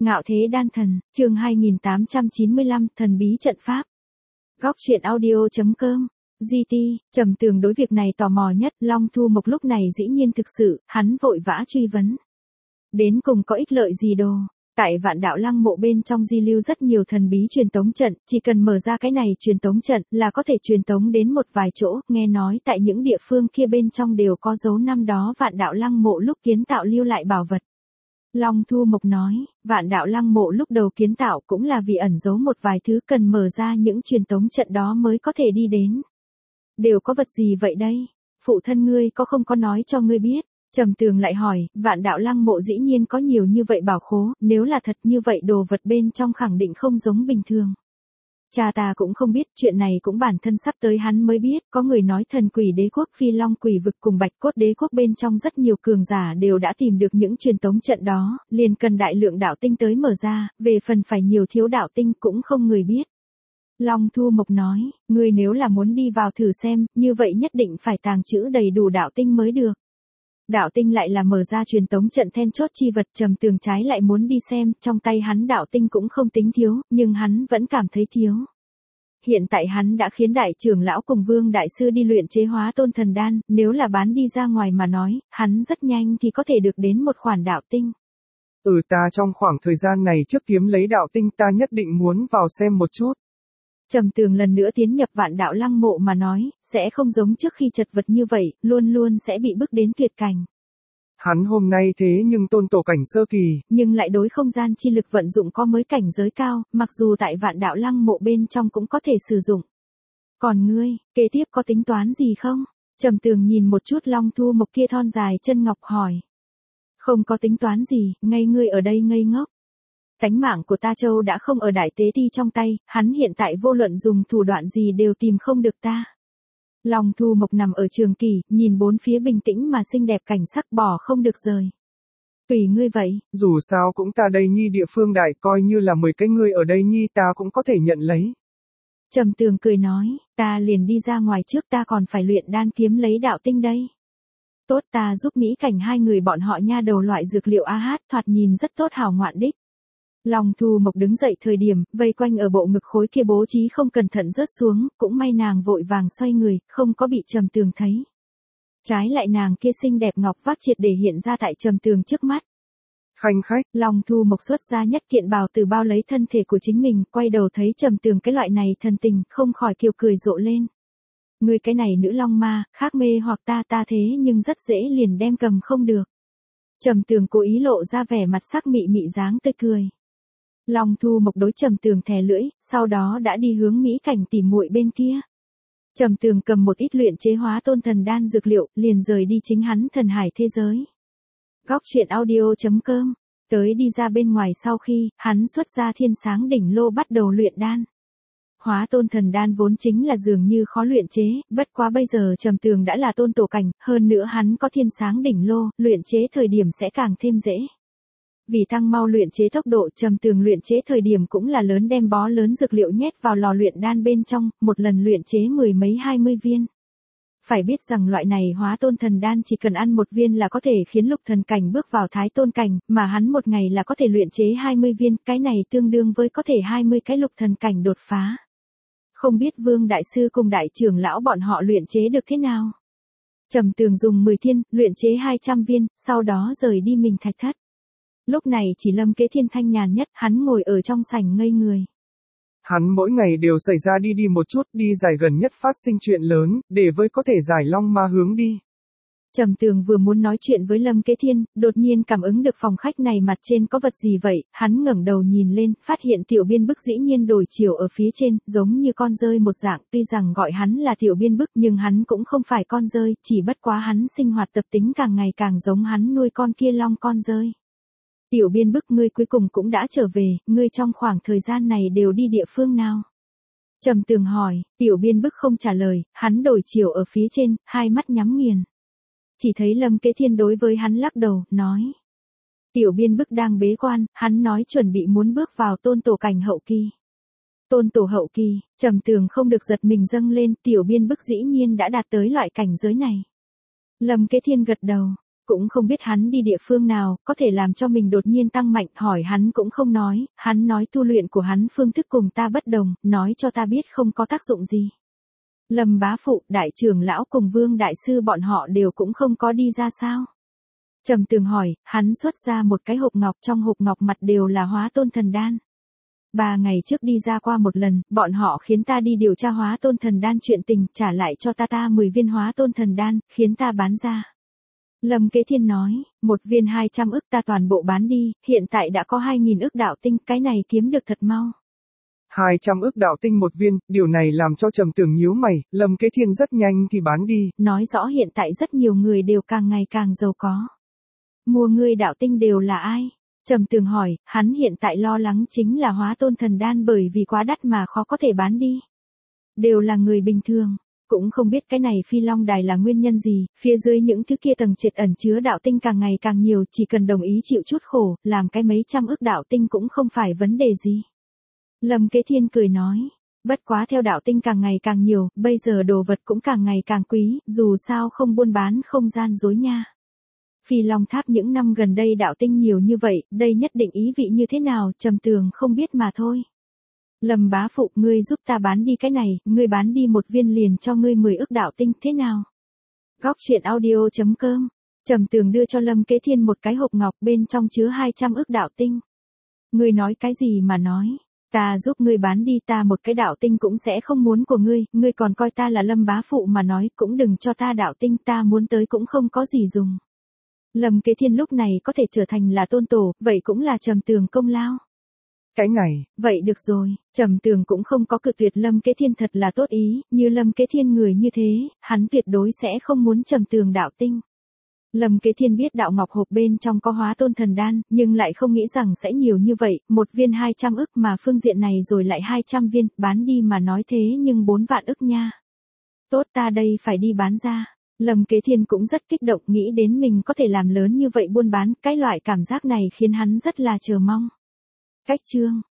Ngạo thế đan thần, chương 2895, thần bí trận pháp. Góc truyện audio.com. GT, Trầm Tường đối việc này tò mò nhất, Long Thu Mộc lúc này dĩ nhiên thực sự, hắn vội vã truy vấn. Đến cùng có ích lợi gì đồ? Tại Vạn Đạo Lăng mộ bên trong di lưu rất nhiều thần bí truyền tống trận, chỉ cần mở ra cái này truyền tống trận là có thể truyền tống đến một vài chỗ, nghe nói tại những địa phương kia bên trong đều có dấu năm đó Vạn Đạo Lăng mộ lúc kiến tạo lưu lại bảo vật. Long Thu Mộc nói, Vạn Đạo Lăng mộ lúc đầu kiến tạo cũng là vì ẩn giấu một vài thứ cần mở ra những truyền tống trận đó mới có thể đi đến. Đều có vật gì vậy đây? Phụ thân ngươi có không có nói cho ngươi biết? Trầm Tường lại hỏi, Vạn Đạo Lăng mộ dĩ nhiên có nhiều như vậy bảo khố, nếu là thật như vậy đồ vật bên trong khẳng định không giống bình thường. Cha ta cũng không biết, chuyện này cũng bản thân sắp tới hắn mới biết, có người nói thần quỷ đế quốc Phi Long quỷ vực cùng Bạch Cốt đế quốc bên trong rất nhiều cường giả đều đã tìm được những truyền tống trận đó, liền cần đại lượng đạo tinh tới mở ra, về phần phải nhiều thiếu đạo tinh cũng không người biết. Long Thu Mộc nói, ngươi nếu là muốn đi vào thử xem, như vậy nhất định phải tàng trữ đầy đủ đạo tinh mới được. Đạo tinh lại là mở ra truyền tống trận then chốt chi vật. Trầm Tường trái lại muốn đi xem, trong tay hắn đạo tinh cũng không tính thiếu, nhưng hắn vẫn cảm thấy thiếu. Hiện tại hắn đã khiến đại trưởng lão cùng Vương đại sư đi luyện chế Hóa Tôn thần đan, nếu là bán đi ra ngoài mà nói, hắn rất nhanh thì có thể được đến một khoản đạo tinh. Ta trong khoảng thời gian này trước kiếm lấy đạo tinh ta nhất định muốn vào xem một chút. Trầm Tường lần nữa tiến nhập Vạn Đạo Lăng mộ mà nói, sẽ không giống trước khi chật vật như vậy, luôn luôn sẽ bị bước đến tuyệt cảnh. Hắn hôm nay thế nhưng tôn tổ cảnh sơ kỳ, nhưng lại đối không gian chi lực vận dụng có mới cảnh giới cao, mặc dù tại Vạn Đạo Lăng mộ bên trong cũng có thể sử dụng. Còn ngươi, kế tiếp có tính toán gì không? Trầm Tường nhìn một chút Long Thu Mộc kia thon dài chân ngọc hỏi. Không có tính toán gì, ngay ngươi ở đây ngây ngốc. Tánh mạng của ta Châu đã không ở Đại Tế Ti trong tay, hắn hiện tại vô luận dùng thủ đoạn gì đều tìm không được ta. Long Thu Mộc nằm ở trường kỳ, nhìn bốn phía bình tĩnh mà xinh đẹp cảnh sắc bỏ không được rời. Tùy ngươi vậy. Dù sao cũng ta đây nhi địa phương đại, coi như là 10 cái ngươi ở đây nhi ta cũng có thể nhận lấy. Trầm Tường cười nói, ta liền đi ra ngoài trước, ta còn phải luyện đan kiếm lấy đạo tinh đây. Tốt, ta giúp Mỹ Cảnh hai người bọn họ nha đầu loại dược liệu AH, thoạt nhìn rất tốt hảo ngoạn đích. Long Thu Mộc đứng dậy thời điểm, vây quanh ở bộ ngực khối kia bố trí không cẩn thận rớt xuống, cũng may nàng vội vàng xoay người, không có bị Trầm Tường thấy. Trái lại nàng kia xinh đẹp ngọc vác triệt để hiện ra tại Trầm Tường trước mắt. Khanh khách, Long Thu Mộc xuất ra nhất kiện bào từ bao lấy thân thể của chính mình, quay đầu thấy Trầm Tường cái loại này thần tình, không khỏi kiều cười rộ lên. Người cái này nữ long ma, khác mê hoặc ta thế nhưng rất dễ liền đem cầm không được. Trầm Tường cố ý lộ ra vẻ mặt sắc mị mị dáng tươi cười. Long Thu Mộc đối Trầm Tường thè lưỡi, sau đó đã đi hướng Mỹ Cảnh tỉ muội bên kia. Trầm Tường cầm một ít luyện chế Hóa Tôn thần đan dược liệu, liền rời đi chính hắn thần hải thế giới. Góc truyện audio.com. Tới đi ra bên ngoài sau khi, hắn xuất ra Thiên Sáng đỉnh lô bắt đầu luyện đan. Hóa Tôn thần đan vốn chính là dường như khó luyện chế, bất quá bây giờ Trầm Tường đã là tôn tổ cảnh, hơn nữa hắn có Thiên Sáng đỉnh lô, luyện chế thời điểm sẽ càng thêm dễ. Vì tăng mau luyện chế tốc độ, Trầm Tường luyện chế thời điểm cũng là lớn đem bó lớn dược liệu nhét vào lò luyện đan bên trong, một lần luyện chế 10 mấy 20 viên. Phải biết rằng loại này Hóa Tôn thần đan chỉ cần ăn một viên là có thể khiến lục thần cảnh bước vào thái tôn cảnh, mà hắn một ngày là có thể luyện chế 20 viên, cái này tương đương với có thể 20 cái lục thần cảnh đột phá. Không biết Vương đại sư cùng đại trưởng lão bọn họ luyện chế được thế nào? Trầm Tường dùng 10 thiên, luyện chế 200 viên, sau đó rời đi mình thạch thất. Lúc này chỉ Lâm Kế Thiên thanh nhàn nhất, hắn ngồi ở trong sảnh ngây người. Hắn mỗi ngày đều xảy ra đi một chút, đi dài gần nhất phát sinh chuyện lớn, để với có thể giải long ma hướng đi. Trầm Tường vừa muốn nói chuyện với Lâm Kế Thiên, đột nhiên cảm ứng được phòng khách này mặt trên có vật gì vậy, hắn ngẩng đầu nhìn lên, phát hiện Tiểu Biên Bức dĩ nhiên đổi chiều ở phía trên, giống như con dơi một dạng, tuy rằng gọi hắn là Tiểu Biên Bức nhưng hắn cũng không phải con dơi, chỉ bất quá hắn sinh hoạt tập tính càng ngày càng giống hắn nuôi con kia long con dơi. Tiểu Biên Bức, ngươi cuối cùng cũng đã trở về, ngươi trong khoảng thời gian này đều đi địa phương nào? Trầm Tường hỏi, Tiểu Biên Bức không trả lời, hắn đổi chiều ở phía trên, hai mắt nhắm nghiền. Chỉ thấy Lâm Kế Thiên đối với hắn lắc đầu, nói. Tiểu Biên Bức đang bế quan, hắn nói chuẩn bị muốn bước vào tôn tổ cảnh hậu kỳ. Tôn tổ hậu kỳ, Trầm Tường không được giật mình dâng lên, Tiểu Biên Bức dĩ nhiên đã đạt tới loại cảnh giới này. Lâm Kế Thiên gật đầu. Cũng không biết hắn đi địa phương nào, có thể làm cho mình đột nhiên tăng mạnh, hỏi hắn cũng không nói, hắn nói tu luyện của hắn phương thức cùng ta bất đồng, nói cho ta biết không có tác dụng gì. Lâm bá phụ, đại trưởng lão cùng Vương đại sư bọn họ đều cũng không có đi ra sao? Trầm Tường hỏi, hắn xuất ra một cái hộp ngọc, trong hộp ngọc mặt đều là Hóa Tôn Thần Đan. 3 ngày trước đi ra qua một lần, bọn họ khiến ta đi điều tra Hóa Tôn Thần Đan chuyện tình, trả lại cho ta 10 viên Hóa Tôn Thần Đan, khiến ta bán ra. Lâm Kế Thiên nói, 1 viên 200 ức ta toàn bộ bán đi, hiện tại đã có 2.000 ức đạo tinh, cái này kiếm được thật mau. 200 ức đạo tinh 1 viên, điều này làm cho Trầm Tường nhíu mày, Lâm Kế Thiên rất nhanh thì bán đi. Nói rõ hiện tại rất nhiều người đều càng ngày càng giàu có. Mua ngươi đạo tinh đều là ai? Trầm Tường hỏi, hắn hiện tại lo lắng chính là Hóa Tôn Thần Đan bởi vì quá đắt mà khó có thể bán đi. Đều là người bình thường, cũng không biết cái này Phi Long Đài là nguyên nhân gì, phía dưới những thứ kia tầng triệt ẩn chứa đạo tinh càng ngày càng nhiều, chỉ cần đồng ý chịu chút khổ, làm cái mấy trăm ức đạo tinh cũng không phải vấn đề gì. Lâm Kế Thiên cười nói, bất quá theo đạo tinh càng ngày càng nhiều, bây giờ đồ vật cũng càng ngày càng quý, dù sao không buôn bán không gian dối nha. Phi Long Tháp những năm gần đây đạo tinh nhiều như vậy, đây nhất định ý vị như thế nào, Trầm Tường không biết mà thôi. Lâm bá phụ, ngươi giúp ta bán đi cái này, ngươi bán đi 1 viên liền cho ngươi 10 ức đạo tinh, thế nào? Góc truyện audio.com. Trầm Tường đưa cho Lâm Kế Thiên một cái hộp ngọc, bên trong chứa 200 ức đạo tinh. Ngươi nói cái gì mà nói? Ta giúp ngươi bán đi, ta một cái đạo tinh cũng sẽ không muốn của ngươi còn coi ta là Lâm bá phụ mà nói, cũng đừng cho ta đạo tinh, ta muốn tới cũng không có gì dùng. Lâm Kế Thiên lúc này có thể trở thành là tôn tổ, vậy cũng là Trầm Tường công lao. Cái này, vậy được rồi, Trầm Tường cũng không có cự tuyệt Lâm Kế Thiên, thật là tốt ý, như Lâm Kế Thiên người như thế, hắn tuyệt đối sẽ không muốn Trầm Tường đạo tinh. Lâm Kế Thiên biết đạo ngọc hộp bên trong có Hóa Tôn Thần Đan, nhưng lại không nghĩ rằng sẽ nhiều như vậy, 1 viên 200 ức mà phương diện này rồi lại 200 viên, bán đi mà nói thế nhưng 4 vạn ức nha. Tốt, ta đây phải đi bán ra. Lâm Kế Thiên cũng rất kích động, nghĩ đến mình có thể làm lớn như vậy buôn bán, cái loại cảm giác này khiến hắn rất là chờ mong. Cách chương